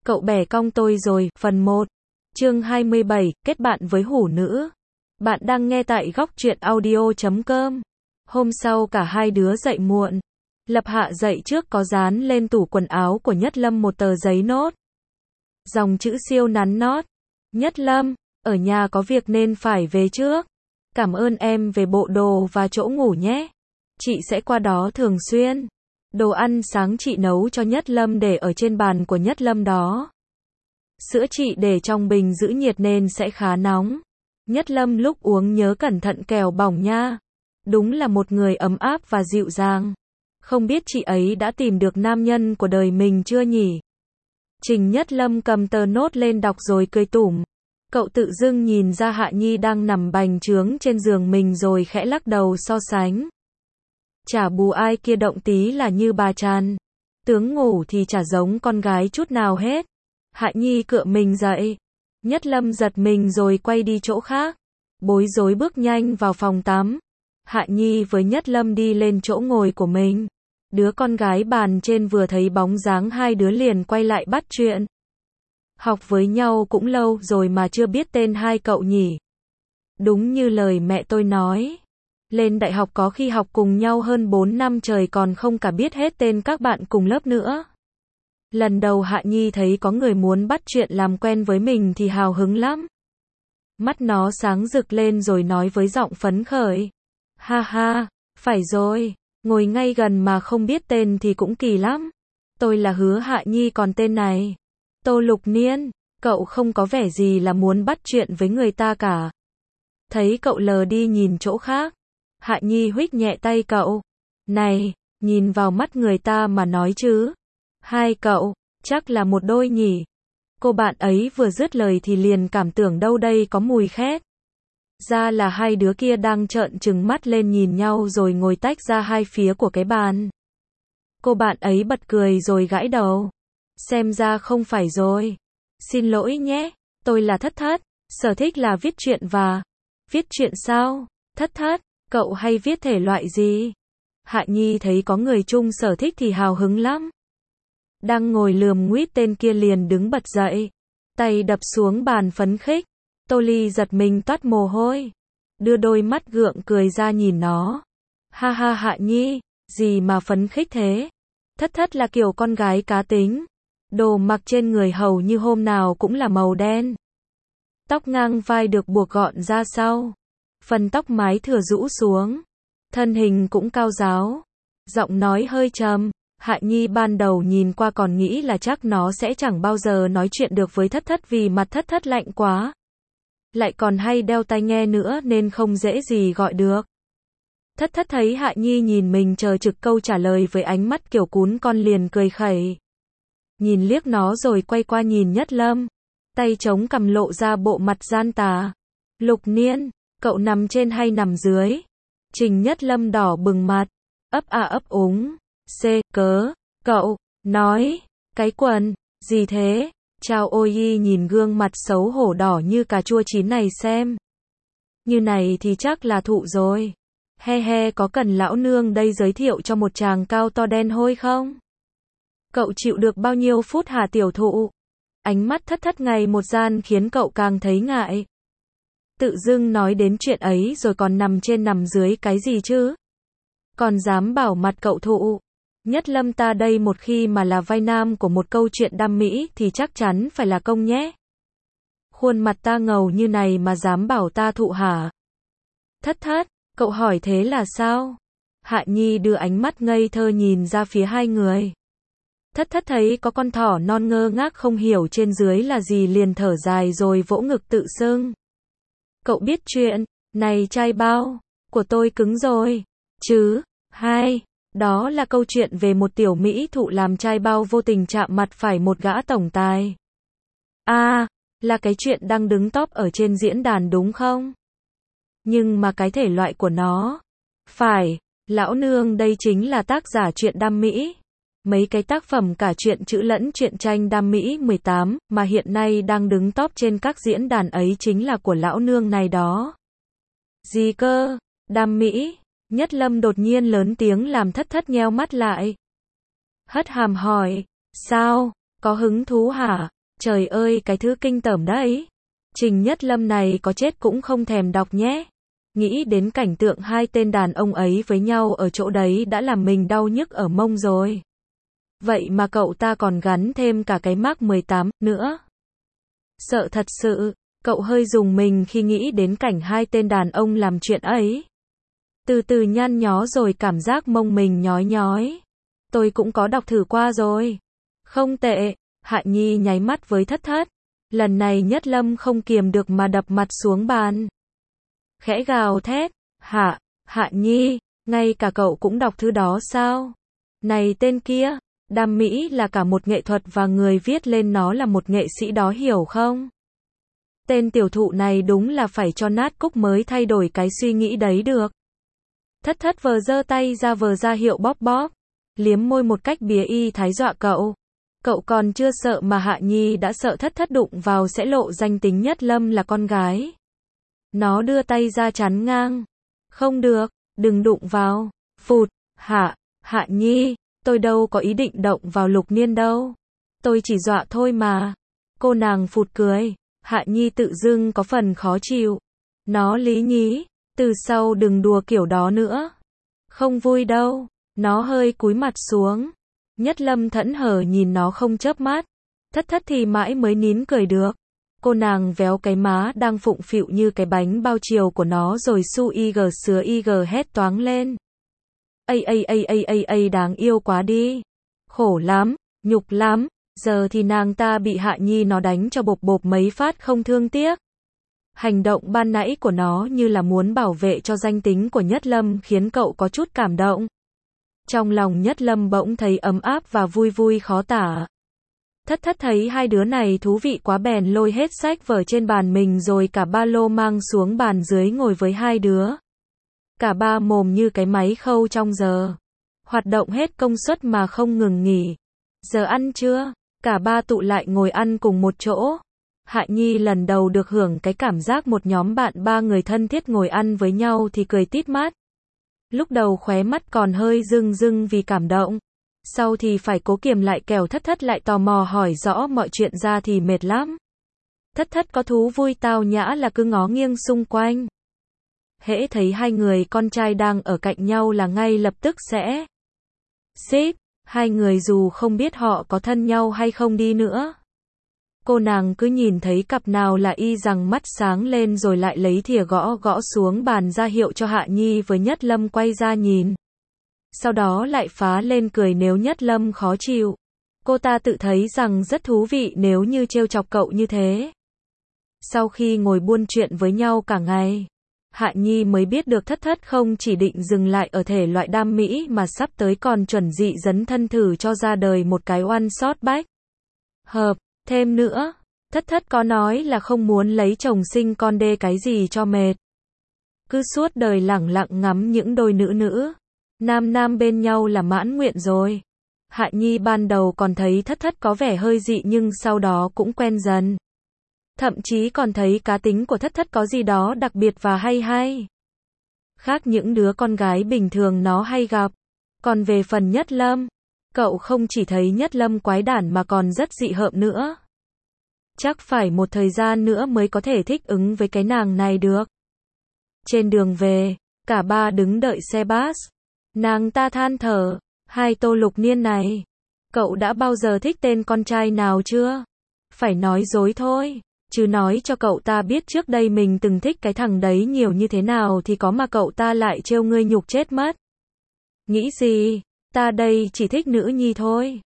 Cậu bẻ cong tôi rồi, phần 1. Chương 27, kết bạn với hủ nữ. Bạn đang nghe tại góc truyện audio.com. Hôm sau cả hai đứa dậy muộn. Lập Hạ dậy trước có dán lên tủ quần áo của Nhất Lâm một tờ giấy nốt. Dòng chữ siêu nắn nót. Nhất Lâm, ở nhà có việc nên phải về trước. Cảm ơn em về bộ đồ và chỗ ngủ nhé. Chị sẽ qua đó thường xuyên. Đồ ăn sáng chị nấu cho Nhất Lâm để ở trên bàn của Nhất Lâm đó. Sữa chị để trong bình giữ nhiệt nên sẽ khá nóng. Nhất Lâm lúc uống nhớ cẩn thận kẻo bỏng nha. Đúng là một người ấm áp và dịu dàng. Không biết chị ấy đã tìm được nam nhân của đời mình chưa nhỉ? Trình Nhất Lâm cầm tờ nốt lên đọc rồi cười tủm. Cậu tự dưng nhìn ra Hạ Nhi đang nằm bành trướng trên giường mình rồi khẽ lắc đầu so sánh. Chả bù ai kia động tí là như bà Tràn. Tướng ngủ thì chả giống con gái chút nào hết. Hạ Nhi cựa mình dậy. Nhất Lâm giật mình rồi quay đi chỗ khác. Bối rối bước nhanh vào phòng tắm. Hạ Nhi với Nhất Lâm đi lên chỗ ngồi của mình. Đứa con gái bàn trên vừa thấy bóng dáng hai đứa liền quay lại bắt chuyện. Học với nhau cũng lâu rồi mà chưa biết tên hai cậu nhỉ. Đúng như lời mẹ tôi nói. Lên đại học có khi học cùng nhau hơn 4 năm trời còn không cả biết hết tên các bạn cùng lớp nữa. Lần đầu Hạ Nhi thấy có người muốn bắt chuyện làm quen với mình thì hào hứng lắm. Mắt nó sáng rực lên rồi nói với giọng phấn khởi. Ha ha, phải rồi, ngồi ngay gần mà không biết tên thì cũng kỳ lắm. Tôi là Hứa Hạ Nhi còn tên này. Tô Lục Niên, cậu không có vẻ gì là muốn bắt chuyện với người ta cả. Thấy cậu lờ đi nhìn chỗ khác. Hạ Nhi huých nhẹ tay cậu. Này, nhìn vào mắt người ta mà nói chứ. Hai cậu, chắc là một đôi nhỉ. Cô bạn ấy vừa dứt lời thì liền cảm tưởng đâu đây có mùi khét. Ra là hai đứa kia đang trợn trừng mắt lên nhìn nhau rồi ngồi tách ra hai phía của cái bàn. Cô bạn ấy bật cười rồi gãi đầu. Xem ra không phải rồi. Xin lỗi nhé, tôi là Thất Thất, sở thích là viết truyện và... Viết truyện sao? Thất Thất, cậu hay viết thể loại gì? Hạ Nhi thấy có người chung sở thích thì hào hứng lắm. Đang ngồi lườm nguýt tên kia liền đứng bật dậy. Tay đập xuống bàn phấn khích. Tô Ly giật mình toát mồ hôi. Đưa đôi mắt gượng cười ra nhìn nó. Ha ha Hạ Nhi, gì mà phấn khích thế? Thất Thất là kiểu con gái cá tính. Đồ mặc trên người hầu như hôm nào cũng là màu đen. Tóc ngang vai được buộc gọn ra sau. Phần tóc mái thừa rũ xuống. Thân hình cũng cao ráo. Giọng nói hơi trầm. Hạ Nhi ban đầu nhìn qua còn nghĩ là chắc nó sẽ chẳng bao giờ nói chuyện được với Thất Thất vì mặt Thất Thất lạnh quá. Lại còn hay đeo tai nghe nữa nên không dễ gì gọi được. Thất Thất thấy Hạ Nhi nhìn mình chờ trực câu trả lời với ánh mắt kiểu cún con liền cười khẩy. Nhìn liếc nó rồi quay qua nhìn Nhất Lâm. Tay chống cằm lộ ra bộ mặt gian tà. Lục Niên, cậu nằm trên hay nằm dưới? Trình Nhất Lâm đỏ bừng mặt. Ấp a ấp úng. Cậu, nói, cái quần, gì thế? Chào Ôi Y nhìn gương mặt xấu hổ đỏ như cà chua chín này xem. Như này thì chắc là thụ rồi. He he có cần lão nương đây giới thiệu cho một chàng cao to đen hôi không? Cậu chịu được bao nhiêu phút hả tiểu thụ? Ánh mắt Thất Thất ngày một gian khiến cậu càng thấy ngại. Tự dưng nói đến chuyện ấy rồi còn nằm trên nằm dưới cái gì chứ? Còn dám bảo mặt cậu thụ. Nhất Lâm ta đây một khi mà là vai nam của một câu chuyện đam mỹ thì chắc chắn phải là công nhé. Khuôn mặt ta ngầu như này mà dám bảo ta thụ hả? Thất Thất, cậu hỏi thế là sao? Hạ Nhi đưa ánh mắt ngây thơ nhìn ra phía hai người. Thất Thất thấy có con thỏ non ngơ ngác không hiểu trên dưới là gì liền thở dài rồi vỗ ngực tự xưng. Cậu biết chuyện, này trai bao, của tôi cứng rồi, chứ, hai, đó là câu chuyện về một tiểu mỹ thụ làm trai bao vô tình chạm mặt phải một gã tổng tài. Là cái chuyện đang đứng top ở trên diễn đàn đúng không? Nhưng mà cái thể loại của nó, phải, lão nương đây chính là tác giả truyện đam mỹ. Mấy cái tác phẩm cả truyện chữ lẫn truyện tranh đam mỹ 18 mà hiện nay đang đứng top trên các diễn đàn ấy chính là của lão nương này đó. Gì cơ? Đam mỹ? Nhất Lâm đột nhiên lớn tiếng làm Thất Thất nheo mắt lại. Hất hàm hỏi, sao? Có hứng thú hả? Trời ơi, cái thứ kinh tởm đấy. Trình Nhất Lâm này có chết cũng không thèm đọc nhé. Nghĩ đến cảnh tượng hai tên đàn ông ấy với nhau ở chỗ đấy đã làm mình đau nhức ở mông rồi. Vậy mà cậu ta còn gắn thêm cả cái mác 18 nữa. Sợ thật sự, cậu hơi rùng mình khi nghĩ đến cảnh hai tên đàn ông làm chuyện ấy. Từ từ nhăn nhó rồi cảm giác mông mình nhói nhói. Tôi cũng có đọc thử qua rồi. Không tệ, Hạ Nhi nháy mắt với Thất Thất. Lần này Nhất Lâm không kiềm được mà đập mặt xuống bàn. Khẽ gào thét, Hạ Nhi, ngay cả cậu cũng đọc thứ đó sao? Này tên kia, đam mỹ là cả một nghệ thuật và người viết lên nó là một nghệ sĩ đó hiểu không? Tên tiểu thụ này đúng là phải cho nát cúc mới thay đổi cái suy nghĩ đấy được. Thất Thất vờ giơ tay ra vờ ra hiệu bóp bóp, liếm môi một cách bía y thái dọa cậu. Cậu còn chưa sợ mà Hạ Nhi đã sợ Thất Thất đụng vào sẽ lộ danh tính Nhất Lâm là con gái. Nó đưa tay ra chắn ngang. Không được, đừng đụng vào. Phụt, Hạ Nhi, tôi đâu có ý định động vào Lục Niên đâu. Tôi chỉ dọa thôi mà. Cô nàng phụt cười. Hạ Nhi tự dưng có phần khó chịu. Nó lý nhí, từ sau đừng đùa kiểu đó nữa. Không vui đâu. Nó hơi cúi mặt xuống. Nhất Lâm thẫn thờ nhìn nó không chớp mắt. Thất Thất thì mãi mới nín cười được. Cô nàng véo cái má đang phụng phịu như cái bánh bao chiều của nó rồi su ig sứa ig hét toáng lên. Ây, đáng yêu quá đi. Khổ lắm, nhục lắm. Giờ thì nàng ta bị Hạ Nhi nó đánh cho bộp bộp mấy phát không thương tiếc. Hành động ban nãy của nó như là muốn bảo vệ cho danh tính của Nhất Lâm khiến cậu có chút cảm động. Trong lòng Nhất Lâm bỗng thấy ấm áp và vui vui khó tả. Thất Thất thấy hai đứa này thú vị quá bèn lôi hết sách vở trên bàn mình rồi cả ba lô mang xuống bàn dưới ngồi với hai đứa. Cả ba mồm như cái máy khâu trong giờ. Hoạt động hết công suất mà không ngừng nghỉ. Giờ ăn chưa? Cả ba tụ lại ngồi ăn cùng một chỗ. Hạ Nhi lần đầu được hưởng cái cảm giác một nhóm bạn ba người thân thiết ngồi ăn với nhau thì cười tít mắt. Lúc đầu khóe mắt còn hơi rưng rưng vì cảm động. Sau thì phải cố kiềm lại kẻo Thất Thất lại tò mò hỏi rõ mọi chuyện ra thì mệt lắm. Thất Thất có thú vui tao nhã là cứ ngó nghiêng xung quanh. Hễ thấy hai người con trai đang ở cạnh nhau là ngay lập tức sẽ xích. Hai người dù không biết họ có thân nhau hay không đi nữa. Cô nàng cứ nhìn thấy cặp nào là y rằng mắt sáng lên rồi lại lấy thìa gõ gõ xuống bàn ra hiệu cho Hạ Nhi với Nhất Lâm quay ra nhìn. Sau đó lại phá lên cười nếu Nhất Lâm khó chịu. Cô ta tự thấy rằng rất thú vị nếu như trêu chọc cậu như thế. Sau khi ngồi buôn chuyện với nhau cả ngày, Hạ Nhi mới biết được Thất Thất không chỉ định dừng lại ở thể loại đam mỹ mà sắp tới còn chuẩn dị dấn thân thử cho ra đời một cái one shot back. Hợp, thêm nữa, Thất Thất có nói là không muốn lấy chồng sinh con đê cái gì cho mệt. Cứ suốt đời lẳng lặng ngắm những đôi nữ nam bên nhau là mãn nguyện rồi. Hạ Nhi ban đầu còn thấy Thất Thất có vẻ hơi dị nhưng sau đó cũng quen dần. Thậm chí còn thấy cá tính của Thất Thất có gì đó đặc biệt và hay. Khác những đứa con gái bình thường nó hay gặp. Còn về phần Nhất Lâm, cậu không chỉ thấy Nhất Lâm quái đản mà còn rất dị hợm nữa. Chắc phải một thời gian nữa mới có thể thích ứng với cái nàng này được. Trên đường về, cả ba đứng đợi xe bus. Nàng ta than thở, hai Tô Lục Niên này. Cậu đã bao giờ thích tên con trai nào chưa? Phải nói dối thôi. Chứ nói cho cậu ta biết trước đây mình từng thích cái thằng đấy nhiều như thế nào thì có mà cậu ta lại trêu ngươi nhục chết mất. Nghĩ gì? Ta đây chỉ thích nữ nhi thôi.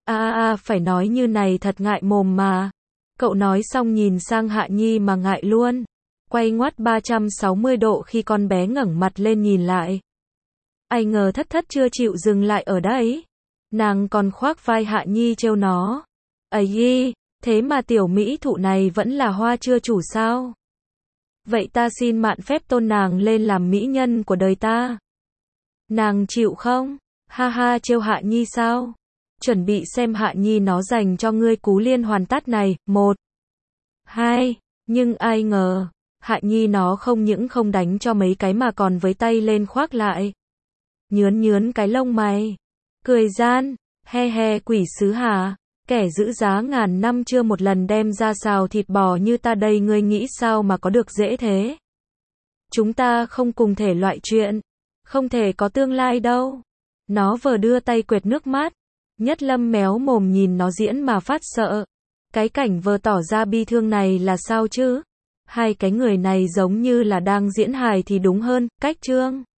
Phải nói như này thật ngại mồm mà. Cậu nói xong nhìn sang Hạ Nhi mà ngại luôn. Quay ngoắt 360 độ khi con bé ngẩng mặt lên nhìn lại. Ai ngờ Thất Thất chưa chịu dừng lại ở đấy. Nàng còn khoác vai Hạ Nhi trêu nó. Ấy, thế mà tiểu mỹ thụ này vẫn là hoa chưa chủ sao? Vậy ta xin mạn phép tôn nàng lên làm mỹ nhân của đời ta. Nàng chịu không? Ha ha trêu Hạ Nhi sao? Chuẩn bị xem Hạ Nhi nó dành cho ngươi cú liên hoàn tát này. 1, 2, nhưng ai ngờ, Hạ Nhi nó không những không đánh cho mấy cái mà còn với tay lên khoác lại. Nhướn cái lông mày. Cười gian, he quỷ sứ hả? Kẻ giữ giá ngàn năm chưa một lần đem ra xào thịt bò như ta đây ngươi nghĩ sao mà có được dễ thế? Chúng ta không cùng thể loại chuyện, không thể có tương lai đâu. Nó vừa đưa tay quệt nước mắt. Nhất Lâm méo mồm nhìn nó diễn mà phát sợ. Cái cảnh vừa tỏ ra bi thương này là sao chứ? Hai cái người này giống như là đang diễn hài thì đúng hơn, cách chương.